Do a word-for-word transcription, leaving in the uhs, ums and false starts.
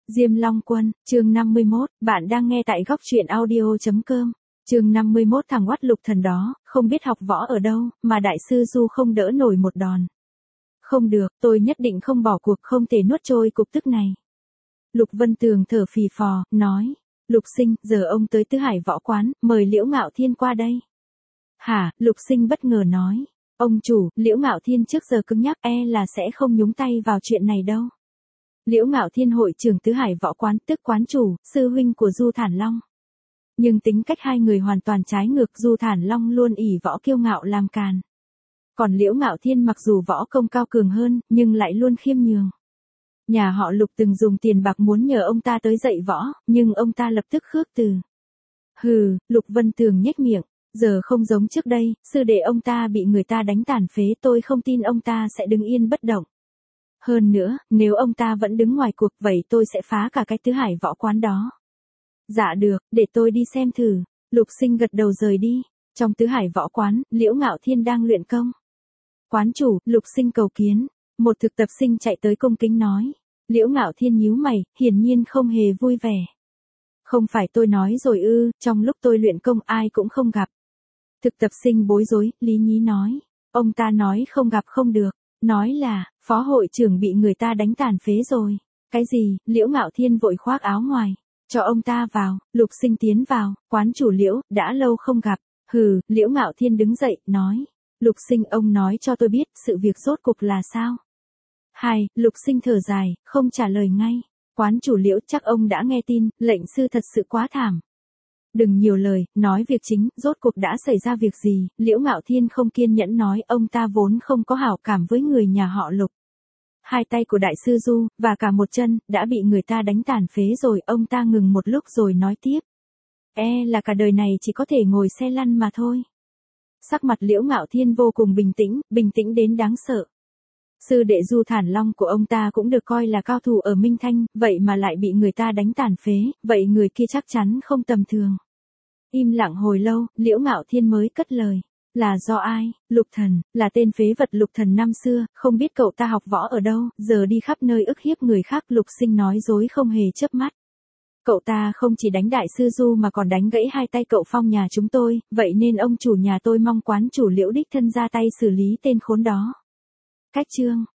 Diêm Long Quân, chương năm mươi mốt, bạn đang nghe tại góc truyện audio chấm com. Chương năm mươi mốt, thằng oắt Lục Thần đó, không biết học võ ở đâu, mà đại sư Du không đỡ nổi một đòn. Không được, tôi nhất định không bỏ cuộc, không thể nuốt trôi cục tức này. Lục Vân Tường thở phì phò, nói, Lục Sinh, giờ ông tới Tứ Hải Võ Quán, mời Liễu Ngạo Thiên qua đây. Hả, Lục Sinh bất ngờ nói, ông chủ, Liễu Ngạo Thiên trước giờ cứng nhắc e là sẽ không nhúng tay vào chuyện này đâu. Liễu Ngạo Thiên hội trưởng Tứ Hải Võ Quán, tức quán chủ, sư huynh của Du Thản Long. Nhưng tính cách hai người hoàn toàn trái ngược, Du Thản Long luôn ỷ võ kiêu ngạo làm càn. Còn Liễu Ngạo Thiên mặc dù võ công cao cường hơn, nhưng lại luôn khiêm nhường. Nhà họ Lục từng dùng tiền bạc muốn nhờ ông ta tới dạy võ, nhưng ông ta lập tức khước từ. Hừ, Lục Vân Tường nhếch miệng, giờ không giống trước đây, sư đệ ông ta bị người ta đánh tàn phế, tôi không tin ông ta sẽ đứng yên bất động. Hơn nữa, nếu ông ta vẫn đứng ngoài cuộc vậy tôi sẽ phá cả cái Tứ Hải Võ Quán đó. Dạ được, để tôi đi xem thử. Lục Sinh gật đầu rời đi. Trong Tứ Hải Võ Quán, Liễu Ngạo Thiên đang luyện công. Quán chủ, Lục Sinh cầu kiến. Một thực tập sinh chạy tới cung kính nói. Liễu Ngạo Thiên nhíu mày, hiển nhiên không hề vui vẻ. Không phải tôi nói rồi ư, trong lúc tôi luyện công ai cũng không gặp. Thực tập sinh bối rối, lý nhí nói. Ông ta nói không gặp không được. Nói là, phó hội trưởng bị người ta đánh tàn phế rồi. Cái gì, Liễu Ngạo Thiên vội khoác áo ngoài. Cho ông ta vào, Lục Sinh tiến vào, quán chủ Liễu, đã lâu không gặp. Hừ, Liễu Ngạo Thiên đứng dậy, nói. Lục Sinh, ông nói cho tôi biết, sự việc rốt cục là sao? Hai, Lục Sinh thở dài, không trả lời ngay. Quán chủ Liễu, chắc ông đã nghe tin, lệnh sư thật sự quá thảm. Đừng nhiều lời, nói việc chính, rốt cuộc đã xảy ra việc gì, Liễu Ngạo Thiên không kiên nhẫn nói, ông ta vốn không có hảo cảm với người nhà họ Lục. Hai tay của đại sư Du, và cả một chân, đã bị người ta đánh tàn phế rồi, ông ta ngừng một lúc rồi nói tiếp. E là cả đời này chỉ có thể ngồi xe lăn mà thôi. Sắc mặt Liễu Ngạo Thiên vô cùng bình tĩnh, bình tĩnh đến đáng sợ. Sư đệ Du Thản Long của ông ta cũng được coi là cao thủ ở Minh Thanh, vậy mà lại bị người ta đánh tàn phế, vậy người kia chắc chắn không tầm thường. Im lặng hồi lâu, Liễu Ngạo Thiên mới cất lời. Là do ai? Lục Thần, là tên phế vật Lục Thần năm xưa, không biết cậu ta học võ ở đâu, giờ đi khắp nơi ức hiếp người khác. Lục Sinh nói dối không hề chớp mắt. Cậu ta không chỉ đánh đại sư Du mà còn đánh gãy hai tay cậu Phong nhà chúng tôi, vậy nên ông chủ nhà tôi mong quán chủ Liễu đích thân ra tay xử lý tên khốn đó. Cách chương